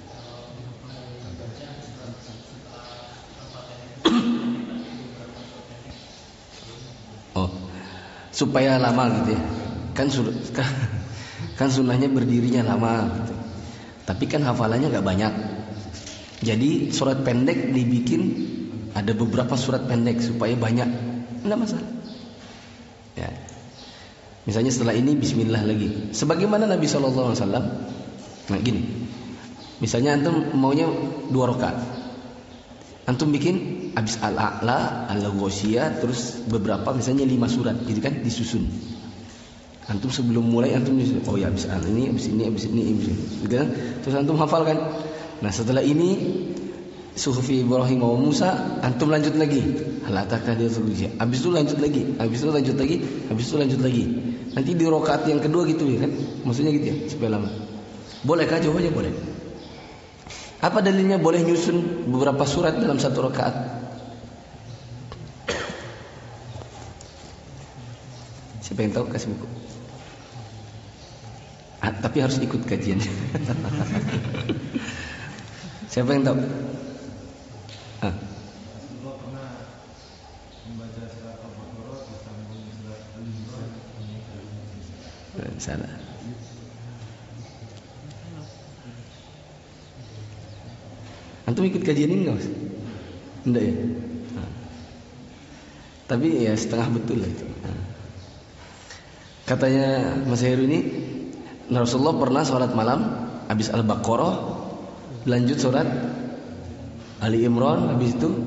[SPEAKER 1] Oh, supaya lama gitu ya. Kan suruh, kan sunnahnya berdirinya lama gitu. Tapi kan hafalannya nggak banyak. Jadi surat pendek dibikin, ada beberapa surat pendek supaya banyak. Enggak masalah. Ya. Misalnya setelah ini Bismillah lagi. Sebagaimana Nabi shallallahu alaihi wasallam. Nah gini, misalnya antum maunya dua rakaat, antum bikin abis al-a'la, al-ghoshiyah, terus beberapa misalnya lima surat, gitu kan, disusun. Antum sebelum mulai antum disusun, oh ya abis al ini, abis ini, abis ini, abis ini, gitu kan? Terus antum hafalkan. Nah setelah ini suhufi Ibrahim wa Musa, antum lanjut lagi, halataka dia terus, abis itu lanjut lagi, abis itu lanjut lagi, abis itu lanjut lagi. Nanti di rakaat yang kedua gitu ya kan, maksudnya gitu ya, supaya lama. Bolehkah? Jawabannya boleh. Apa dalilnya boleh nyusun beberapa surat dalam satu rakaat? Siapa yang tahu kasih buku. Ah, tapi harus ikut kajian. Siapa yang tahu? Ah. Salah. Antum ikut kajian ini enggak, Mas? Enggak ya? Nah. Tapi ya setengah betul lah itu. Nah. Katanya Mas Heru ini, Rasulullah pernah sholat malam, habis Al-Baqarah, lanjut surat Ali Imran, habis itu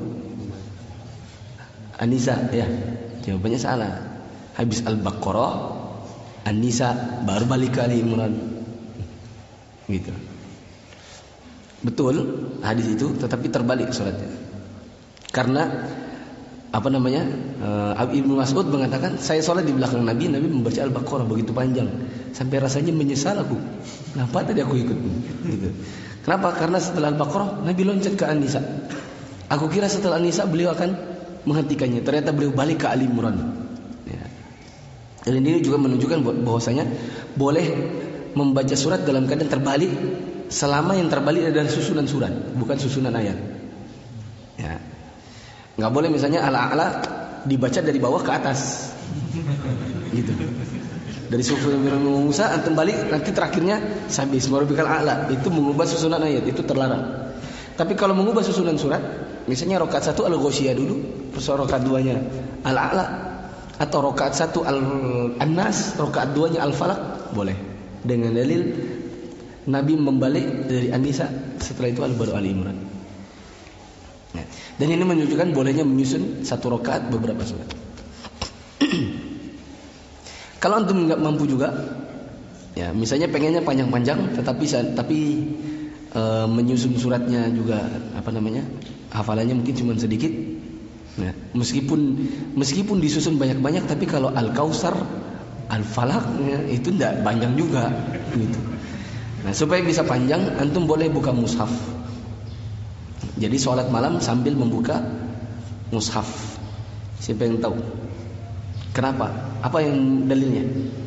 [SPEAKER 1] An-Nisa, ya. Jawabannya salah. Habis Al-Baqarah, An-Nisa, baru balik ke Ali Imran. Gitu. Betul hadis itu, tetapi terbalik suratnya. Karena apa namanya? Uh, Ibnu Mas'ud mengatakan, saya sholat di belakang Nabi, Nabi membaca Al-Baqarah begitu panjang, sampai rasanya menyesal aku. Kenapa tadi aku ikut? Gitu. Kenapa? Karena setelah Al-Baqarah Nabi loncat ke An-Nisa. Aku kira setelah An-Nisa beliau akan menghentikannya. Ternyata beliau balik ke Ali Imran. Ya. Dan ini juga menunjukkan bahwasanya boleh membaca surat dalam keadaan terbalik, selama yang terbalik adalah susunan surat, bukan susunan ayat. Ya. Nggak boleh misalnya al-a'la dibaca dari bawah ke atas. Gitu. Dari sufi Musa antum balik, nanti terakhirnya sabbi isma rabbikal a'la, itu mengubah susunan ayat, itu terlarang. Tapi kalau mengubah susunan surat, misalnya rakaat satu al-ghoshiyah dulu, terus rakaat duanya al-a'la, atau rakaat satu al-nas, rakaat duanya al-falaq, boleh. Dengan dalil Nabi membalik dari An-Nisa, setelah itu al-baru Ali Imran. Nah, dan ini menunjukkan bolehnya menyusun satu rakaat beberapa surat. Kalau antum nggak mampu juga, ya misalnya pengennya panjang-panjang, tetapi tapi e, menyusun suratnya juga apa namanya, hafalannya mungkin cuma sedikit. Nah, meskipun meskipun disusun banyak-banyak, tapi kalau Al-Kautsar, Al-Falaq ya, itu tidak panjang juga. Gitu. Nah, supaya bisa panjang, antum boleh buka mushaf. Jadi sholat malam sambil membuka mushaf. Siapa yang tahu? Kenapa? Apa yang dalilnya?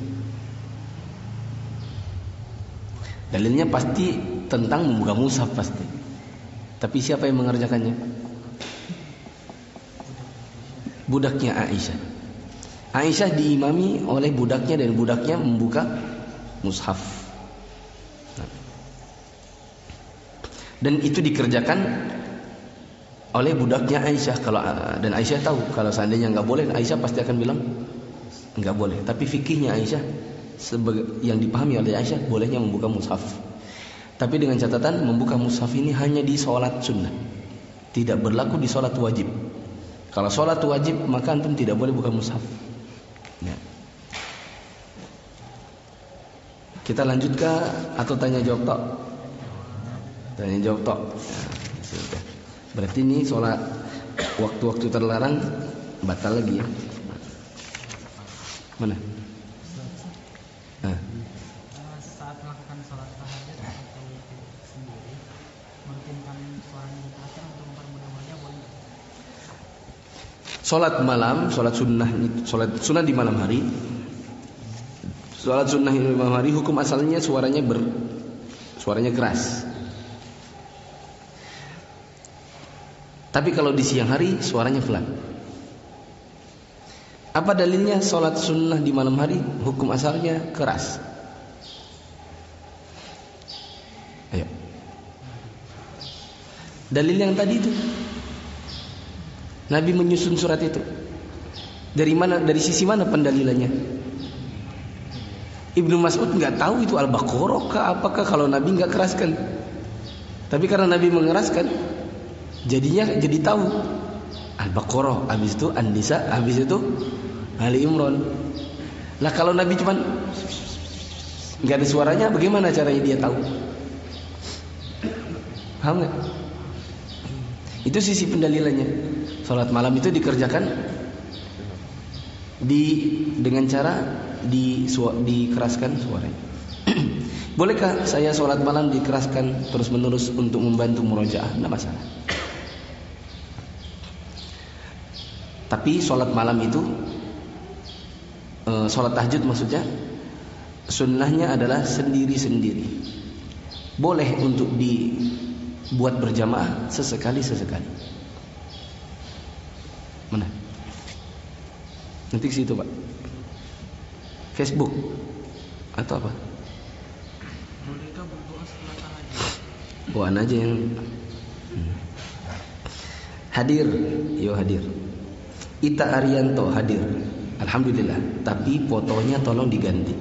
[SPEAKER 1] Dalilnya pasti tentang membuka mushaf pasti. Tapi siapa yang mengerjakannya? Budaknya Aisyah. Aisyah diimami oleh budaknya dan budaknya membuka mushaf. Dan itu dikerjakan oleh budaknya Aisyah. Kalau dan Aisyah tahu kalau seandainya nggak boleh, Aisyah pasti akan bilang nggak boleh. Tapi fikihnya Aisyah sebagai yang dipahami oleh Aisyah, bolehnya membuka mushaf. Tapi dengan catatan membuka mushaf ini hanya di sholat sunnah, tidak berlaku di sholat wajib. Kalau sholat wajib maka antum tidak boleh buka mushaf. Ya. Kita lanjut ke atau tanya jawab tok? Tanya jawab tok. Ya, sudah. Berarti ini sholat waktu-waktu terlarang batal lagi ya. Mana? Nah.
[SPEAKER 5] Saat melakukan sholat tahajud atau sendiri, mungkinkan suaranya dikeraskan untuk mempermudah wajah boleh?
[SPEAKER 1] Sholat malam, sholat sunnah, sholat sunnah di malam hari. Sholat sunnah di malam hari hukum asalnya suaranya ber, suaranya keras. Tapi kalau di siang hari suaranya pelan. Apa dalilnya sholat sunnah di malam hari hukum asalnya keras? Ayo. Dalil yang tadi itu. Nabi menyusun surat itu. Dari mana? Dari sisi mana pendalilannya? Ibnu Mas'ud nggak tahu itu Al-Baqarah kah apakah kalau Nabi nggak keraskan. Tapi karena Nabi mengeraskan, jadinya jadi tahu Al-Baqarah, habis itu An-Nisa, habis itu Ali Imran. Lah kalau Nabi cuman nggak ada suaranya, bagaimana caranya dia tahu? Paham nggak? Itu sisi pendalilannya. Salat malam itu dikerjakan di dengan cara di dikeraskan suaranya. Bolehkah saya salat malam dikeraskan terus menerus untuk membantu murojaah? Tidak masalah. Tapi sholat malam itu e, sholat tahajud maksudnya, sunnahnya adalah sendiri-sendiri. Boleh untuk dibuat berjamaah sesekali-sesekali. Mana? Nanti ke situ Pak. Facebook atau apa?
[SPEAKER 5] Bolehkah berdoa setelah tahajud?
[SPEAKER 1] Bukan aja yang hmm. hadir, yo hadir. Ita Arianto hadir. Alhamdulillah. Tapi fotonya tolong diganti.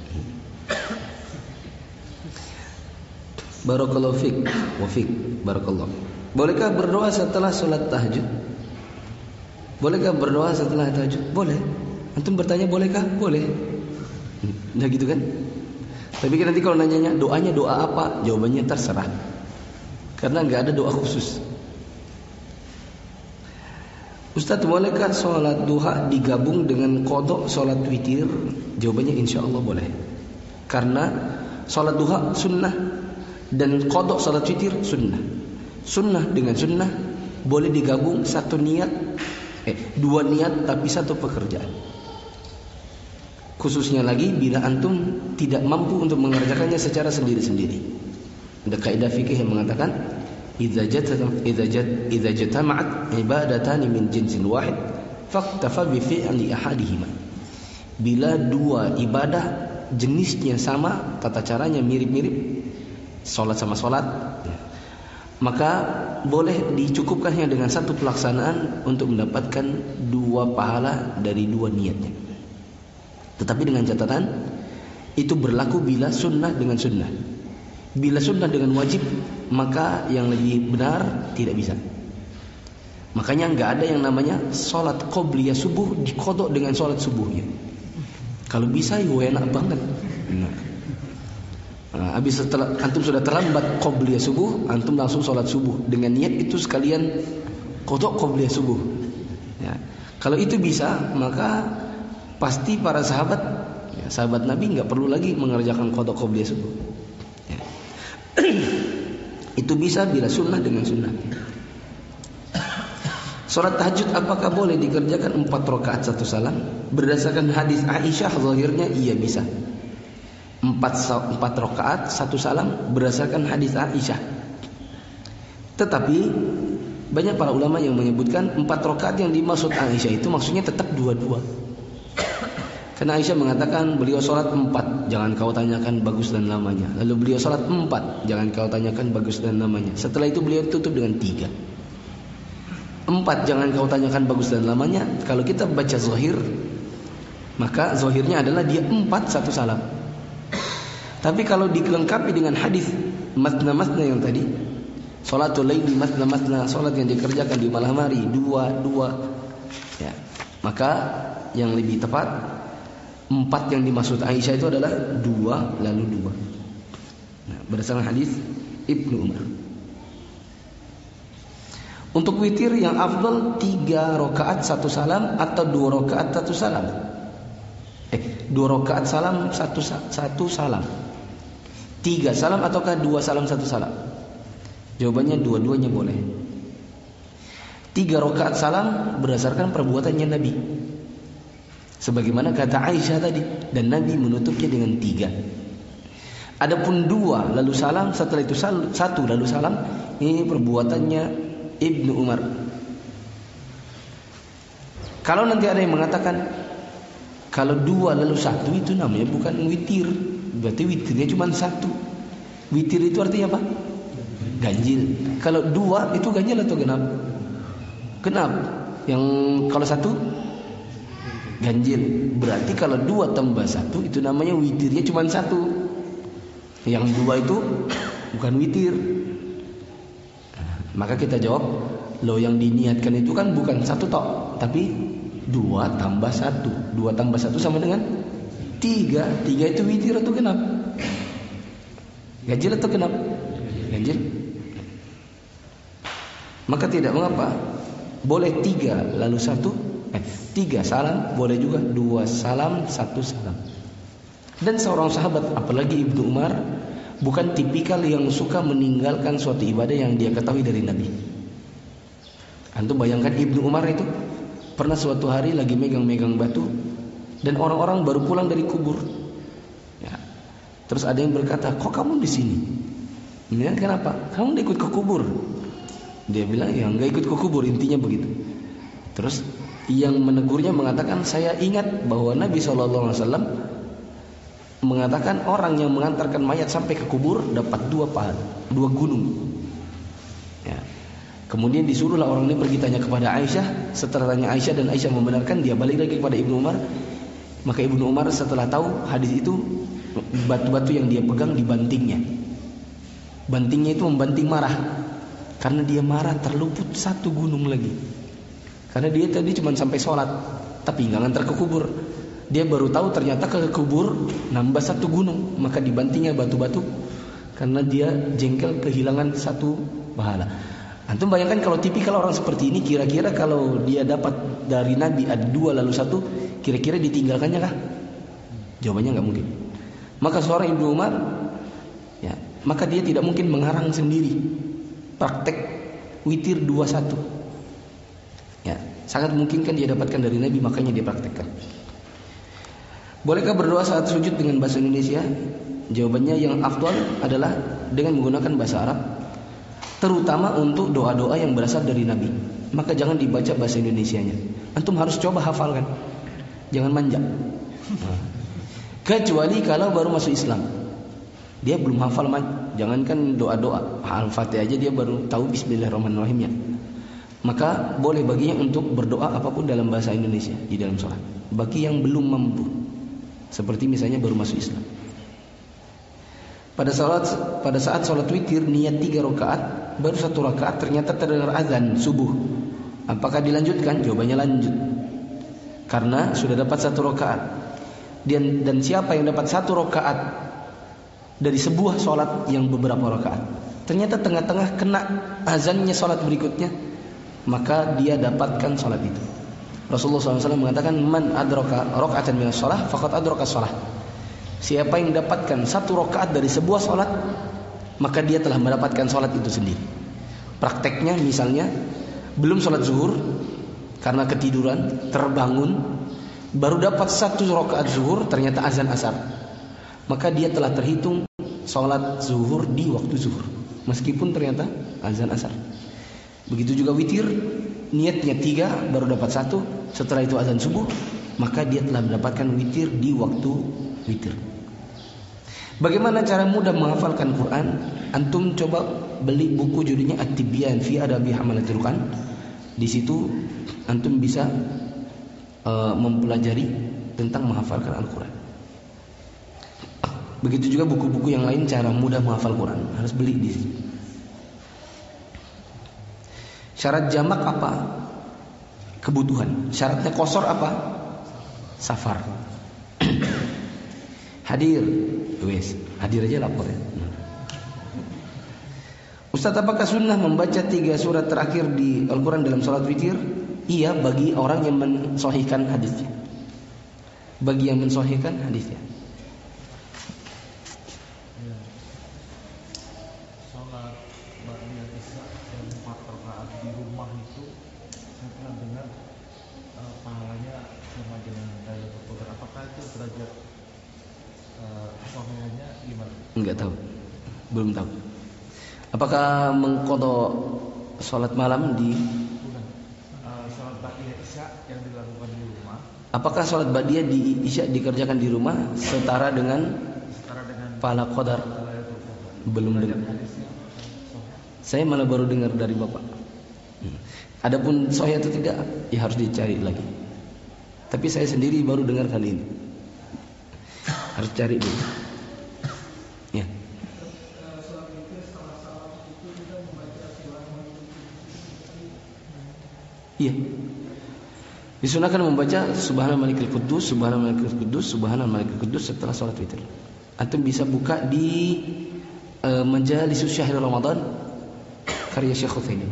[SPEAKER 1] Barakallahu fik wa fik. Barakallahu. Bolehkah berdoa setelah sholat tahajud? Bolehkah berdoa setelah tahajud? Boleh. Antum bertanya bolehkah? Boleh. Nah gitu kan? Tapi kan nanti kalau nanyanya doanya doa apa? Jawabannya terserah. Karena nggak ada doa khusus. Ustaz, bolehkah sholat duha digabung dengan qadha sholat witir? Jawabannya insya Allah boleh. Karena sholat duha sunnah dan qadha sholat witir sunnah. Sunnah dengan sunnah boleh digabung satu niat, eh dua niat tapi satu pekerjaan. Khususnya lagi bila antum tidak mampu untuk mengerjakannya secara sendiri-sendiri. Ada kaidah fikih yang mengatakan idza jatama idza jat idza jatama'at ibadatan min jinsin wahid faqtafa bi fi'li ahadihima. Bila dua ibadah jenisnya sama, tata caranya mirip-mirip, salat sama salat, maka boleh dicukupkannya dengan satu pelaksanaan untuk mendapatkan dua pahala dari dua niatnya. Tetapi dengan catatan itu berlaku bila sunnah dengan sunnah. Bila sunnah dengan wajib, maka yang lebih benar tidak bisa. Makanya nggak ada yang namanya sholat qobliyah subuh dikodok dengan sholat subuhnya. Kalau bisa ya enak banget. Nah, nah, habis setelah antum sudah terlambat qobliyah subuh, antum langsung sholat subuh dengan niat itu sekalian qada qobliyah subuh. Ya. Kalau itu bisa, maka pasti para sahabat, ya, sahabat Nabi nggak perlu lagi mengerjakan qada qobliyah subuh. Ya. Itu bisa bila sunnah dengan sunnah. Salat tahajud apakah boleh dikerjakan empat rakaat satu salam? Berdasarkan hadis Aisyah zahirnya iya bisa. Empat, empat rakaat satu salam berdasarkan hadis Aisyah. Tetapi banyak para ulama yang menyebutkan empat rakaat yang dimaksud Aisyah itu maksudnya tetap dua-dua. Karena Aisyah mengatakan beliau sholat empat, jangan kau tanyakan bagus dan lamanya. Lalu beliau sholat empat, jangan kau tanyakan bagus dan lamanya. Setelah itu beliau tutup dengan tiga. Empat, jangan kau tanyakan bagus dan lamanya. Kalau kita baca zahir, maka zahirnya adalah dia empat satu salam. Tapi kalau dilengkapi dengan hadis masna-masna yang tadi, sholatul laili masna-masna, sholat yang dikerjakan di malam hari dua dua, ya, maka yang lebih tepat empat yang dimaksud Aisyah itu adalah dua lalu dua. Nah, berdasarkan hadis Ibnu Umar. Untuk witir yang afdal tiga rakaat satu salam atau dua rakaat satu salam. Eh, dua rakaat salam satu satu salam. Tiga salam ataukah dua salam satu salam? Jawabannya dua-duanya boleh. Tiga rakaat salam berdasarkan perbuatannya Nabi. Sebagaimana kata Aisyah tadi, dan Nabi menutupnya dengan tiga. Adapun dua lalu salam, setelah itu satu lalu salam, ini perbuatannya Ibnu Umar. Kalau nanti ada yang mengatakan kalau dua lalu satu itu namanya bukan witir, berarti witirnya cuma satu. Witir itu artinya apa? Ganjil. Kalau dua itu ganjil atau genap? Genap. Yang kalau satu ganjil. Berarti kalau dua tambah satu itu namanya witirnya cuma satu. Yang dua itu bukan witir. Maka kita jawab, lo yang diniatkan itu kan bukan satu tok, tapi dua tambah satu. Dua tambah satu sama dengan tiga. Tiga itu witir atau genap? Ganjil atau genap? Ganjil. Maka tidak mengapa, boleh tiga lalu satu, eh, tiga salam, boleh juga dua salam satu salam. Dan seorang sahabat, apalagi Ibnu Umar, bukan tipikal yang suka meninggalkan suatu ibadah yang dia ketahui dari Nabi. Antum bayangkan Ibnu Umar itu pernah suatu hari lagi megang-megang batu dan orang-orang baru pulang dari kubur. Ya. Terus ada yang berkata, kok kamu di sini? Kemudian kenapa? Kamu udah ikut ke kubur? Dia bilang, ya nggak ikut ke kubur, intinya begitu. Terus yang menegurnya mengatakan, saya ingat bahwa Nabi shallallahu alaihi wasallam mengatakan orang yang mengantarkan mayat sampai ke kubur dapat dua pahala, dua gunung. Ya. Kemudian disuruhlah orang ini pergi tanya kepada Aisyah. Setelah tanya Aisyah dan Aisyah membenarkan, dia balik lagi kepada Ibnu Umar. Maka Ibnu Umar setelah tahu hadis itu, batu-batu yang dia pegang dibantingnya. Bantingnya itu membanting marah, karena dia marah terluput satu gunung lagi. Karena dia tadi cuma sampai sholat, tapi nggak ngantar ke kubur. Dia baru tahu ternyata ke kubur nambah satu gunung, maka dibantingnya batu-batu karena dia jengkel kehilangan satu pahala. Antum bayangkan kalau tipikal orang seperti ini, kira-kira kalau dia dapat dari Nabi ada dua lalu satu, kira-kira ditinggalkannya kah? Jawabannya nggak mungkin. Maka seorang Ibnu Umar, ya, maka dia tidak mungkin mengarang sendiri praktek witir dua satu. Ya, sangat mungkin kan dia dapatkan dari Nabi, makanya dia praktekkan. Bolehkah berdoa saat sujud dengan bahasa Indonesia? Jawabannya yang afdal adalah dengan menggunakan bahasa Arab, terutama untuk doa-doa yang berasal dari Nabi. Maka jangan dibaca bahasa Indonesianya. Antum harus coba hafalkan. Jangan manja. Nah. Kecuali kalau baru masuk Islam, dia belum hafal, jangankan doa-doa, Al-Fatihah aja dia baru tahu Bismillahirrahmanirrahimnya. Maka boleh baginya untuk berdoa apapun dalam bahasa Indonesia di dalam sholat. Bagi yang belum mampu, seperti misalnya baru masuk Islam. Pada saat pada saat sholat witir niat tiga rakaat, baru satu rakaat ternyata terdengar azan subuh. Apakah dilanjutkan? Jawabannya lanjut, karena sudah dapat satu rakaat. Dan, dan siapa yang dapat satu rakaat dari sebuah sholat yang beberapa rakaat, ternyata tengah-tengah kena azannya sholat berikutnya, maka dia dapatkan sholat itu. Rasulullah shallallahu alaihi wasallam mengatakan, man adraka rakaatan minas sholah faqad adraka sholah. Siapa yang dapatkan satu rakaat dari sebuah sholat, maka dia telah mendapatkan sholat itu sendiri. Prakteknya misalnya belum sholat zuhur karena ketiduran, terbangun, baru dapat satu rakaat zuhur, ternyata azan asar, maka dia telah terhitung sholat zuhur di waktu zuhur, meskipun ternyata azan asar. Begitu juga witir, niatnya tiga, baru dapat satu, setelah itu azan subuh, maka dia telah mendapatkan witir di waktu witir. Bagaimana cara mudah menghafalkan Quran? Antum coba beli buku judulnya At-Tibyan fi Adabi Hamalatul Quran. Di situ antum bisa uh, mempelajari tentang menghafalkan Al-Quran. Begitu juga buku-buku yang lain cara mudah menghafal Quran, harus beli di situ. Syarat jamak apa? Kebutuhan. Syaratnya qasar apa? Safar. Hadir, wes, hadir aja lapor ya. Ustaz, apakah sunnah membaca tiga surat terakhir di Al-Quran dalam sholat witir? Iya, bagi orang yang mensahihkan hadisnya. Bagi yang mensahihkan hadisnya.
[SPEAKER 4] Sholat ba'diyah isya yang empat rakaat di rumah itu saya pernah dengar uh, pahalanya sama dengan Lailatul Qadar. Apakah itu derajat uh, sahihnya gimana?
[SPEAKER 1] Enggak tahu, belum tahu. Apakah mengqadha sholat malam di
[SPEAKER 4] uh, sholat ba'diyah isya yang dilakukan di rumah?
[SPEAKER 1] Apakah sholat ba'diyah di isya dikerjakan di rumah setara dengan
[SPEAKER 4] Setara dengan
[SPEAKER 1] pahala qadar?
[SPEAKER 4] Lailatul Qadar.
[SPEAKER 1] Belum dengar.
[SPEAKER 4] Hadisnya,
[SPEAKER 1] Saya malah baru dengar dari Bapak. Hmm. Adapun sahih atau tidak, ya harus dicari lagi. Tapi saya sendiri baru dengar kali ini. Harus cari dulu. Ya. Iya. Disunahkan membaca Subhanal Malikul Quddus, Subhanal Malikul Quddus, Subhanal Malikul Quddus setelah sholat witir. Antum bisa buka di uh, Majalisus Syahrul Ramadan karya Syekh Utsaimin.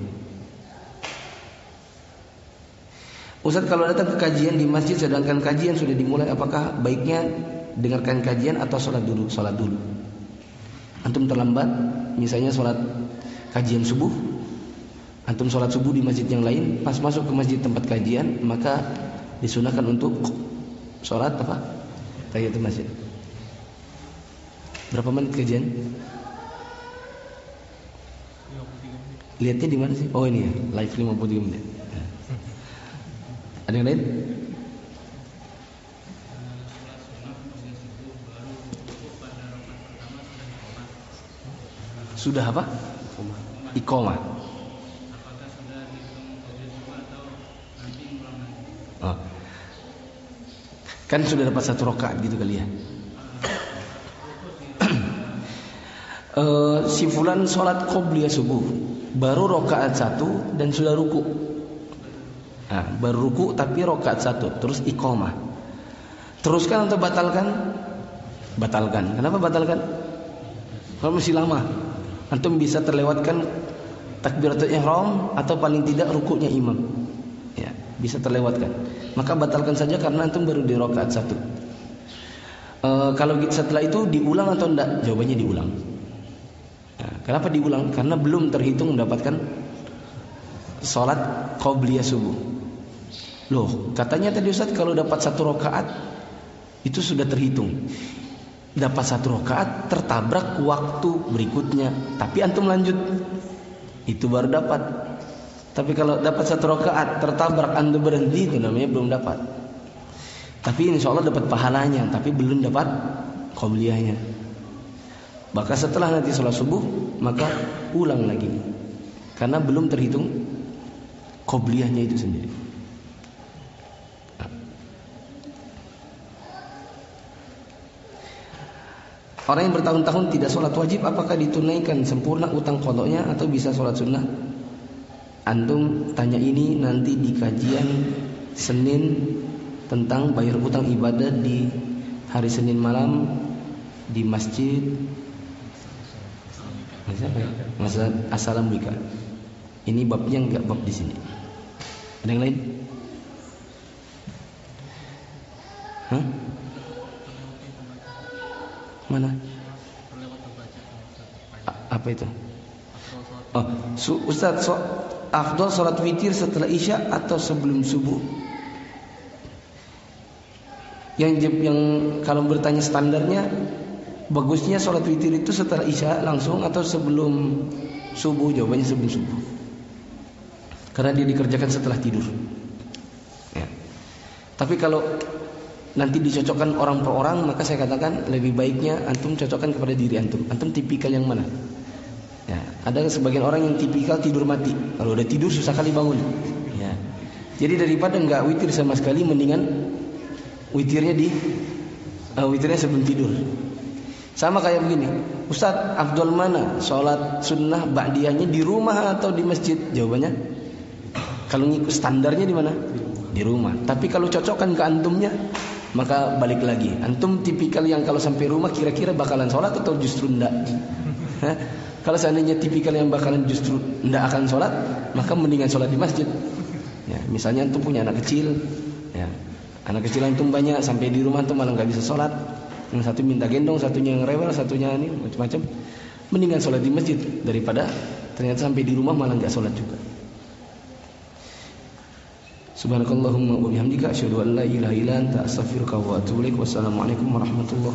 [SPEAKER 1] Ustaz, kalau datang ke kajian di masjid sedangkan kajian sudah dimulai, apakah baiknya dengarkan kajian atau sholat dulu? Sholat dulu. Antum terlambat, misalnya sholat kajian subuh, antum sholat subuh di masjid yang lain, pas masuk ke masjid tempat kajian, maka disunahkan untuk sholat apa? Tahiyatul masjid. Berapa menit kajian? Lihatnya di mana sih? Oh ini ya, live lima puluh tiga menit. Ada yang lain? Sudah apa? Iqamah. Oh. Kan sudah dapat satu rakaat gitu kali ya. uh, si fulan sholat qobliyah subuh, baru rakaat satu dan sudah ruku. Nah, baru ruku tapi rakaat satu, terus iqamah. Teruskan atau batalkan? Batalkan. Kenapa batalkan? Kalau masih lama, antum bisa terlewatkan takbiratul ihram atau paling tidak rukunya imam. Ya, bisa terlewatkan. Maka batalkan saja karena antum baru di rakaat satu. E, kalau setelah itu diulang atau enggak? Jawabannya diulang. Nah, kenapa diulang? Karena belum terhitung mendapatkan sholat qobliyah subuh. Loh, katanya tadi Ustaz kalau dapat satu rakaat itu sudah terhitung. Dapat satu rakaat tertabrak waktu berikutnya, tapi antum lanjut, itu baru dapat. Tapi kalau dapat satu rakaat tertabrak antum berhenti, itu namanya belum dapat. Tapi insya Allah dapat pahalanya, tapi belum dapat qobliyahnya. Maka setelah nanti sholat subuh, maka ulang lagi, karena belum terhitung qobliyahnya itu sendiri. Orang yang bertahun-tahun tidak sholat wajib, apakah ditunaikan sempurna utang qadanya atau bisa sholat sunnah? Antum tanya ini nanti di kajian Senin tentang bayar utang ibadah di hari Senin malam di masjid siapa ya? Masjid Assalamualaikum. Ini babnya enggak bab di sini. Ada yang lain? Hah? Mana? A- apa itu? Oh, su- Ustaz, so, afdal salat witir setelah Isya atau sebelum subuh? Yang yang kalau bertanya standarnya, bagusnya salat witir itu setelah Isya langsung atau sebelum subuh? Jawabannya sebelum subuh. Karena dia dikerjakan setelah tidur. Ya. Tapi kalau nanti dicocokkan orang per orang, maka saya katakan lebih baiknya antum cocokkan kepada diri antum. Antum tipikal yang mana? Ya, ada sebagian orang yang tipikal tidur mati. Kalau udah tidur susah kali bangun. Ya. Jadi daripada enggak witir sama sekali, mendingan witirnya di uh, witirnya sebelum tidur. Sama kayak begini, Ustadz, afdal mana sholat sunnah ba'diyahnya di rumah atau di masjid? Jawabannya, kalau ngikut standarnya di mana? Di rumah. Tapi kalau cocokkan ke antumnya, maka balik lagi. Antum tipikal yang kalau sampai rumah kira-kira bakalan sholat atau justru enggak? Kalau seandainya tipikal yang bakalan justru enggak akan sholat, maka mendingan sholat di masjid. Ya, misalnya antum punya anak kecil, ya, anak kecil antum banyak, sampai di rumah antum malah nggak bisa sholat. Yang satu minta gendong, satunya yang rewel, satunya ini macam-macam. Mendingan sholat di masjid daripada ternyata sampai di rumah malah nggak sholat juga. Subhanakallahumma wa bihamdika asyhadu an la ilaha illa anta astaghfiruka wa atubu ilaik. Wassalamualaikum warahmatullahi